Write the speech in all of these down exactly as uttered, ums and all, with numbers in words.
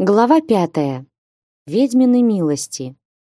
Глава пятая. Ведьмины милости.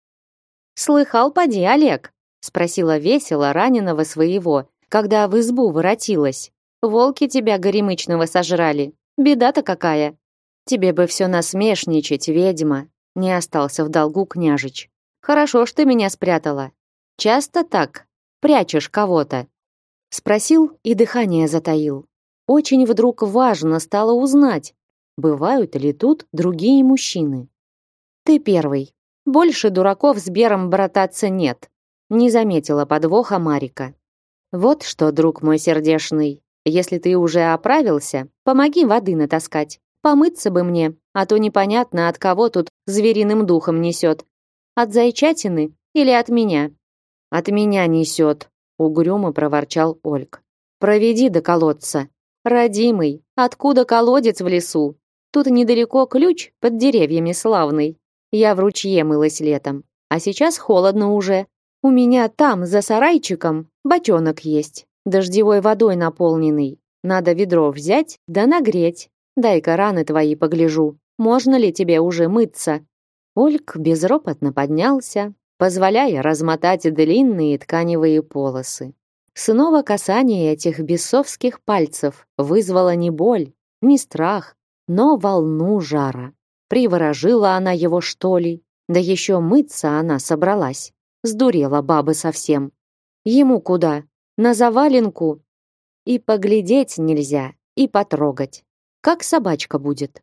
«Слыхал, поди, Олег?» — спросила весело раненого своего, когда в избу воротилась. «Волки тебя горемычного сожрали. Беда-то какая!» «Тебе бы все насмешничать, ведьма!» — не остался в долгу княжич. «Хорошо, что ты меня спрятала. Часто так прячешь кого-то?» Спросил и дыхание затаил. Очень вдруг важно стало узнать, бывают ли тут другие мужчины. Ты первый. Больше дураков с Бером брататься нет. Не заметила подвоха Марика. Вот что, друг мой сердешный, если ты уже оправился, помоги воды натаскать. Помыться бы мне, а то непонятно, от кого тут звериным духом несет. От зайчатины или от меня? От меня несет, угрюмо проворчал Ольг. Проведи до колодца. Родимый, откуда колодец в лесу? Тут недалеко ключ под деревьями славный. Я в ручье мылась летом, а сейчас холодно уже. У меня там, за сарайчиком, бочонок есть, дождевой водой наполненный. Надо ведро взять да нагреть. Дай-ка раны твои погляжу, можно ли тебе уже мыться?» Ольг безропотно поднялся, позволяя размотать длинные тканевые полосы. Снова касание этих бесовских пальцев вызвало не боль, не страх, но волну жара. Приворожила она его, что ли? Да еще мыться она собралась. Сдурела баба совсем. Ему куда? На заваленку? И поглядеть нельзя, и потрогать. Как собачка будет?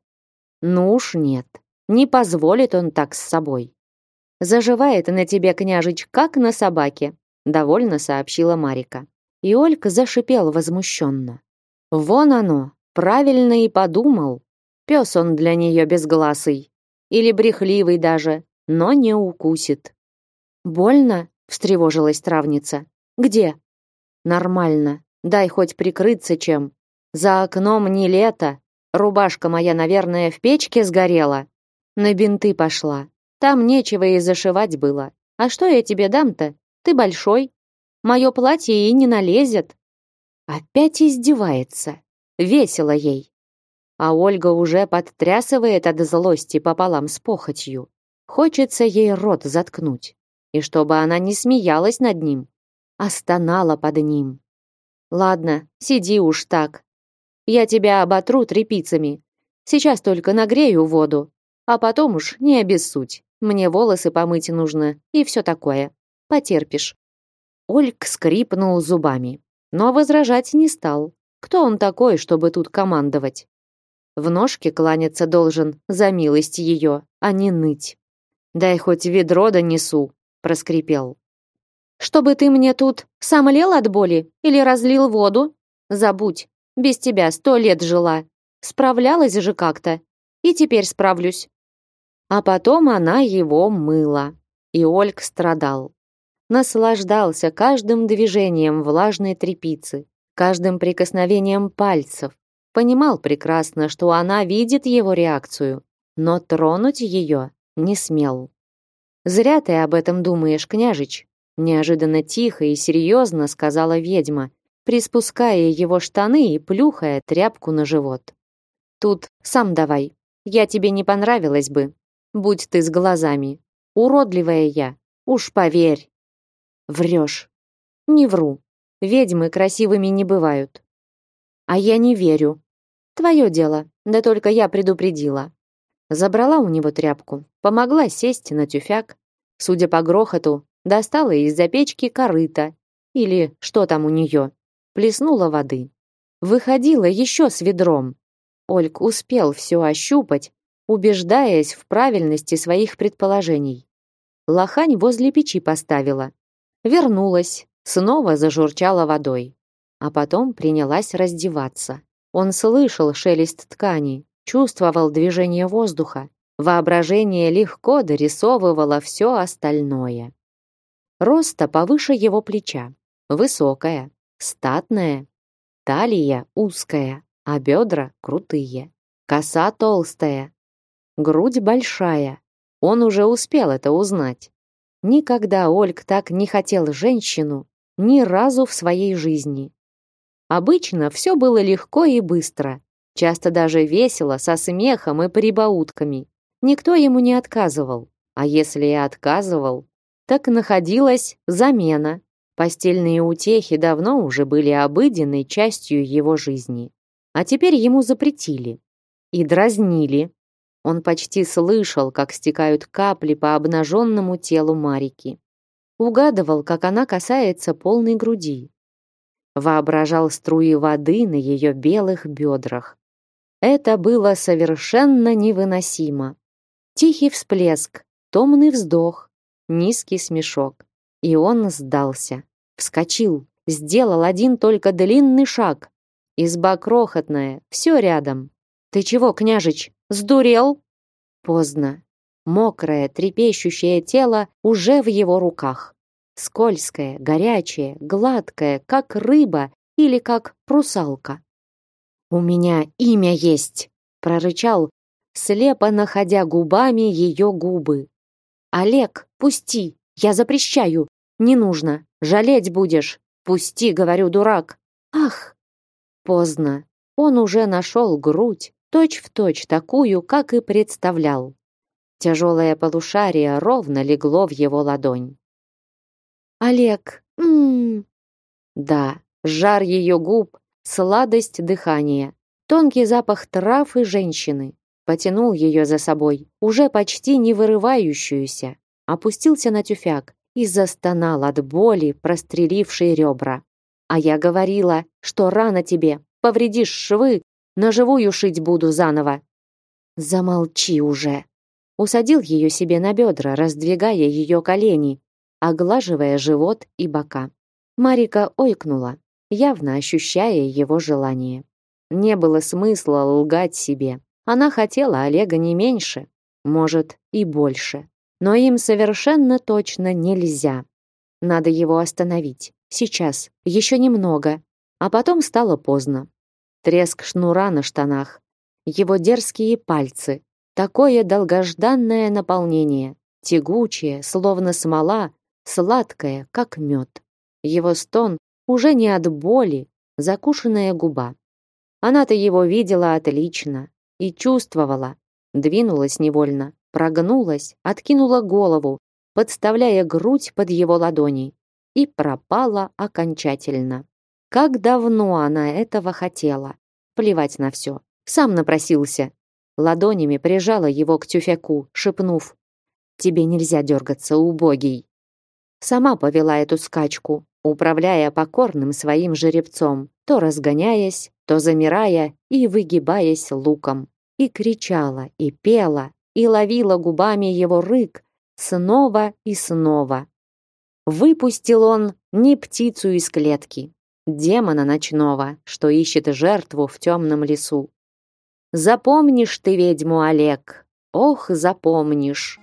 Ну уж нет, не позволит он так с собой. Заживает на тебе, княжич, как на собаке, довольно сообщила Марика. И Ольга зашипел возмущенно. Вон оно, правильно и подумал. Пес он для нее безгласый. Или брехливый даже, но не укусит. «Больно?» — встревожилась травница. «Где?» «Нормально. Дай хоть прикрыться чем. За окном не лето. Рубашка моя, наверное, в печке сгорела. На бинты пошла. Там нечего и зашивать было. А что я тебе дам-то? Ты большой. Мое платье и не налезет». Опять издевается. Весело ей. А Ольга уже подтрясывает от злости пополам с похотью. Хочется ей рот заткнуть. И чтобы она не смеялась над ним, а стонала под ним. «Ладно, сиди уж так. Я тебя оботру тряпицами. Сейчас только нагрею воду, а потом уж не обессудь. Мне волосы помыть нужно и все такое. Потерпишь». Ольг скрипнул зубами, но возражать не стал. Кто он такой, чтобы тут командовать? В ножки кланяться должен за милость ее, а не ныть. «Дай хоть ведро донесу», — проскрипел. «Чтобы ты мне тут сам лел от боли или разлил воду? Забудь, без тебя сто лет жила. Справлялась же как-то, и теперь справлюсь». А потом она его мыла, и Ольг страдал. Наслаждался каждым движением влажной тряпицы, каждым прикосновением пальцев. Понимал прекрасно, что она видит его реакцию, но тронуть ее не смел. «Зря ты об этом думаешь, княжич», неожиданно тихо и серьезно сказала ведьма, приспуская его штаны и плюхая тряпку на живот. «Тут сам давай. Я тебе не понравилась бы. Будь ты с глазами. Уродливая я. Уж поверь». «Врешь». «Не вру. Ведьмы красивыми не бывают». «А я не верю». «Твое дело, да только я предупредила». Забрала у него тряпку, помогла сесть на тюфяк. Судя по грохоту, достала из-за печки корыто. Или что там у нее. Плеснула воды. Выходила еще с ведром. Ольг успел все ощупать, убеждаясь в правильности своих предположений. Лохань возле печи поставила. Вернулась, снова зажурчала водой. А потом принялась раздеваться. Он слышал шелест ткани, чувствовал движение воздуха. Воображение легко дорисовывало все остальное. Роста повыше его плеча. Высокая, статная. Талия узкая, а бедра крутые. Коса толстая. Грудь большая. Он уже успел это узнать. Никогда Ольг так не хотел женщину ни разу в своей жизни. Обычно все было легко и быстро, часто даже весело, со смехом и прибаутками. Никто ему не отказывал, а если и отказывал, так находилась замена. Постельные утехи давно уже были обыденной частью его жизни. А теперь ему запретили. И дразнили. Он почти слышал, как стекают капли по обнаженному телу Марики. Угадывал, как она касается полной груди. Воображал струи воды на ее белых бедрах. Это было совершенно невыносимо. Тихий всплеск, томный вздох, низкий смешок. И он сдался. Вскочил, сделал один только длинный шаг. Изба крохотная, все рядом. «Ты чего, княжич, сдурел?» Поздно. Мокрое, трепещущее тело уже в его руках. Скользкое, горячее, гладкое, как рыба или как русалка. «У меня имя есть!» — прорычал, слепо находя губами ее губы. «Олег, пусти! Я запрещаю! Не нужно! Жалеть будешь! Пусти, говорю, дурак!» «Ах!» Поздно. Он уже нашел грудь, точь-в-точь такую, как и представлял. Тяжелое полушарие ровно легло в его ладонь. «Олег! М-м-м!» Да, жар ее губ, сладость дыхания, тонкий запах трав и женщины. Потянул ее за собой, уже почти не вырывающуюся, опустился на тюфяк и застонал от боли, прострелившей ребра. «А я говорила, что рано тебе, повредишь швы, на живую шить буду заново». «Замолчи уже!» Усадил ее себе на бедра, раздвигая ее колени, оглаживая живот и бока. Марика ойкнула, явно ощущая его желание. Не было смысла лгать себе. Она хотела Олега не меньше, может, и больше. Но им совершенно точно нельзя. Надо его остановить. Сейчас, еще немного. А потом стало поздно. Треск шнура на штанах. Его дерзкие пальцы. Такое долгожданное наполнение. Тягучее, словно смола, сладкое, как мед. Его стон уже не от боли, закушенная губа. Она-то его видела отлично и чувствовала. Двинулась невольно, прогнулась, откинула голову, подставляя грудь под его ладони, и пропала окончательно. Как давно она этого хотела. Плевать на все. Сам напросился. Ладонями прижала его к тюфяку, шепнув: «Тебе нельзя дергаться, убогий». Сама повела эту скачку, управляя покорным своим жеребцом, то разгоняясь, то замирая и выгибаясь луком. И кричала, и пела, и ловила губами его рык снова и снова. Выпустил он не птицу из клетки, демона ночного, что ищет жертву в темном лесу. Запомнишь ты ведьму, Олег, ох, запомнишь.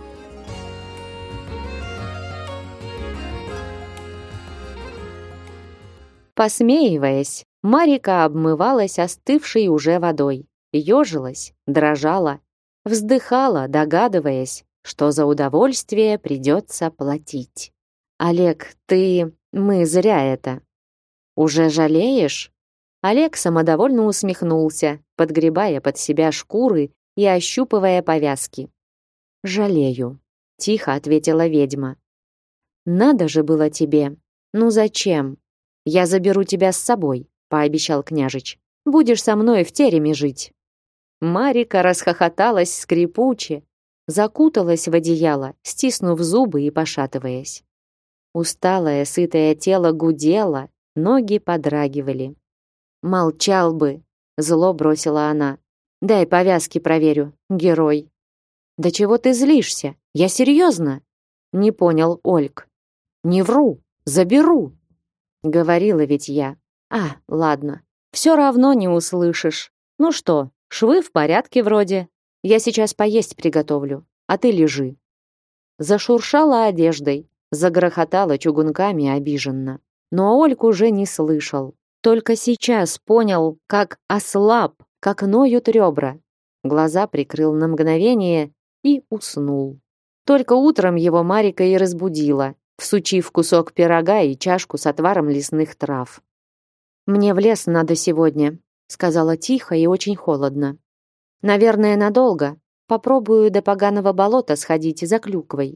Посмеиваясь, Марика обмывалась остывшей уже водой, ежилась, дрожала, вздыхала, догадываясь, что за удовольствие придется платить. «Олег, ты... мы зря это». «Уже жалеешь?» Олег самодовольно усмехнулся, подгребая под себя шкуры и ощупывая повязки. «Жалею», — тихо ответила ведьма. «Надо же было тебе. Ну зачем? Я заберу тебя с собой», — пообещал княжич. «Будешь со мной в тереме жить». Марика расхохоталась скрипуче, закуталась в одеяло, стиснув зубы и пошатываясь. Усталое, сытое тело гудело, ноги подрагивали. «Молчал бы», — зло бросила она. «Дай повязки проверю, герой». «Да чего ты злишься? Я серьезно?» Не понял Ольг. «Не вру, заберу», — говорила ведь я. «А, ладно, все равно не услышишь. Ну что, швы в порядке вроде. Я сейчас поесть приготовлю, а ты лежи». Зашуршала одеждой, загрохотала чугунками обиженно. Но Ольг уже не слышал. Только сейчас понял, как ослаб, как ноют ребра. Глаза прикрыл на мгновение и уснул. Только утром его Марика и разбудила, всучив кусок пирога и чашку с отваром лесных трав. «Мне в лес надо сегодня», — сказала тихо и очень холодно. «Наверное, надолго. Попробую до поганого болота сходить за клюквой.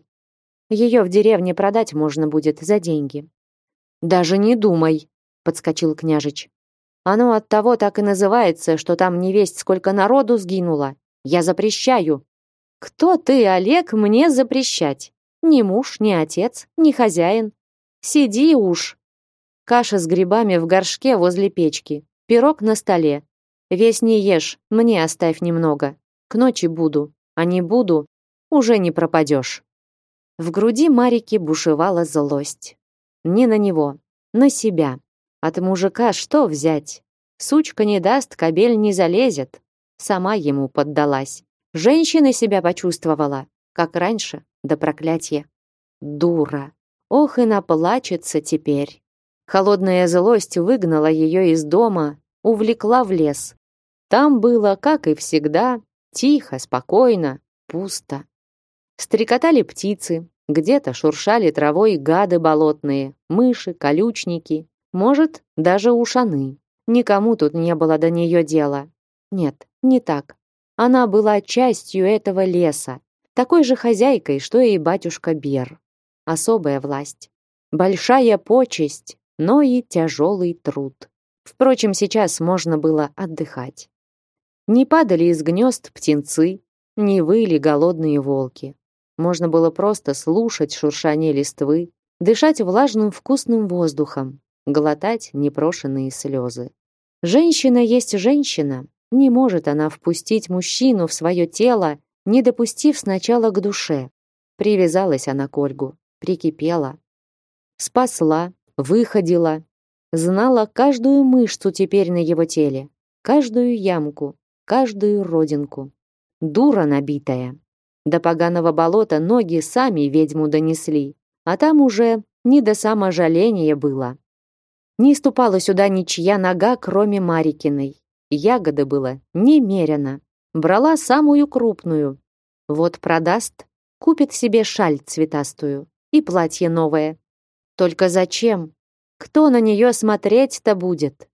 Ее в деревне продать можно будет за деньги. Даже не думай, подскочил княжич. Оно оттого так и называется, что там невесть сколько народу сгинуло. Я запрещаю. Кто ты, Олег, мне запрещать? Ни муж, ни отец, ни хозяин. Сиди уж. Каша с грибами в горшке возле печки. Пирог на столе. Весь не ешь, мне оставь немного. К ночи буду, а не буду, уже не пропадешь. В груди Марики бушевала злость. Не на него, на себя. От мужика что взять? Сучка не даст, кобель не залезет. Сама ему поддалась. Женщина себя почувствовала, как раньше, до проклятия. Дура. Ох и наплачется теперь. Холодная злость выгнала ее из дома, увлекла в лес. Там было, как и всегда, тихо, спокойно, пусто. Стрекотали птицы, где-то шуршали травой гады болотные, мыши, колючники, может, даже ушаны. Никому тут не было до нее дела. Нет, не так. Она была частью этого леса, такой же хозяйкой, что и батюшка Бер. Особая власть, большая почесть, но и тяжелый труд. Впрочем, сейчас можно было отдыхать. Не падали из гнезд птенцы, не выли голодные волки. Можно было просто слушать шуршание листвы, дышать влажным вкусным воздухом, глотать непрошенные слезы. Женщина есть женщина. Не может она впустить мужчину в свое тело, не допустив сначала к душе. Привязалась она к Ольгу, прикипела. Спасла, выходила. Знала каждую мышцу теперь на его теле, каждую ямку, каждую родинку. Дура набитая. До поганого болота ноги сами ведьму донесли, а там уже не до саможаления было. Не ступала сюда ничья нога, кроме Марикиной. Ягоды было немерено. Брала самую крупную. Вот продаст, купит себе шаль цветастую и платье новое. Только зачем? Кто на нее смотреть-то будет?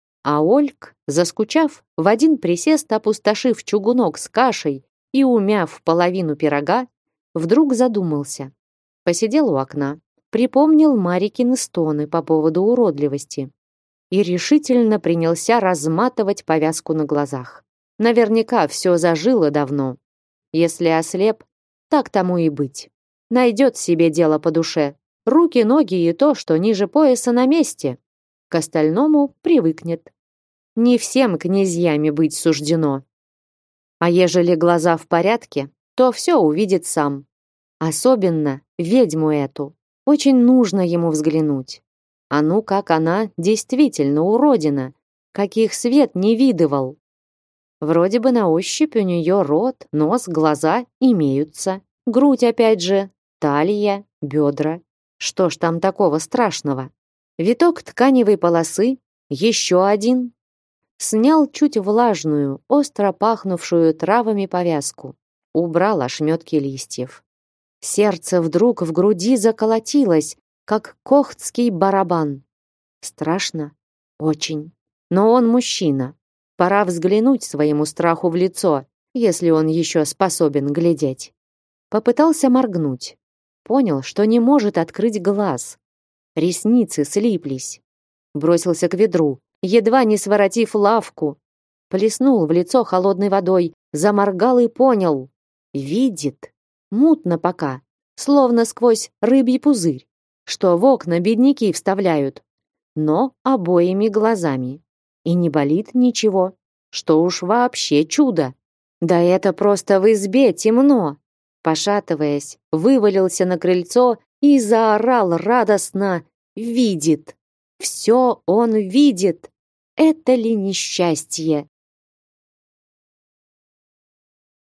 А Ольг, заскучав, в один присест опустошив чугунок с кашей и умяв половину пирога, вдруг задумался. Посидел у окна, припомнил Марикины стоны по поводу уродливости и решительно принялся разматывать повязку на глазах. Наверняка все зажило давно. Если ослеп, так тому и быть. Найдет себе дело по душе. Руки, ноги и то, что ниже пояса на месте. К остальному привыкнет. Не всем князьями быть суждено. А ежели глаза в порядке, то все увидит сам. Особенно ведьму эту. Очень нужно ему взглянуть. А ну как она действительно уродина, каких свет не видывал. Вроде бы на ощупь у нее рот, нос, глаза имеются. Грудь опять же, талия, бедра. Что ж там такого страшного? Виток тканевой полосы, еще один. Снял чуть влажную, остро пахнувшую травами повязку. Убрал ошметки листьев. Сердце вдруг в груди заколотилось, как кохтский барабан. Страшно? Очень. Но он мужчина. Пора взглянуть своему страху в лицо, если он еще способен глядеть. Попытался моргнуть. Понял, что не может открыть глаз. Ресницы слиплись. Бросился к ведру, едва не своротив лавку. Плеснул в лицо холодной водой, заморгал и понял. Видит. Мутно пока, словно сквозь рыбий пузырь, что в окна бедняки вставляют, но обоими глазами. И не болит ничего, что уж вообще чудо. Да это просто в избе темно. Пошатываясь, вывалился на крыльцо и заорал радостно: «Видит! Все он видит! Это ли несчастье?»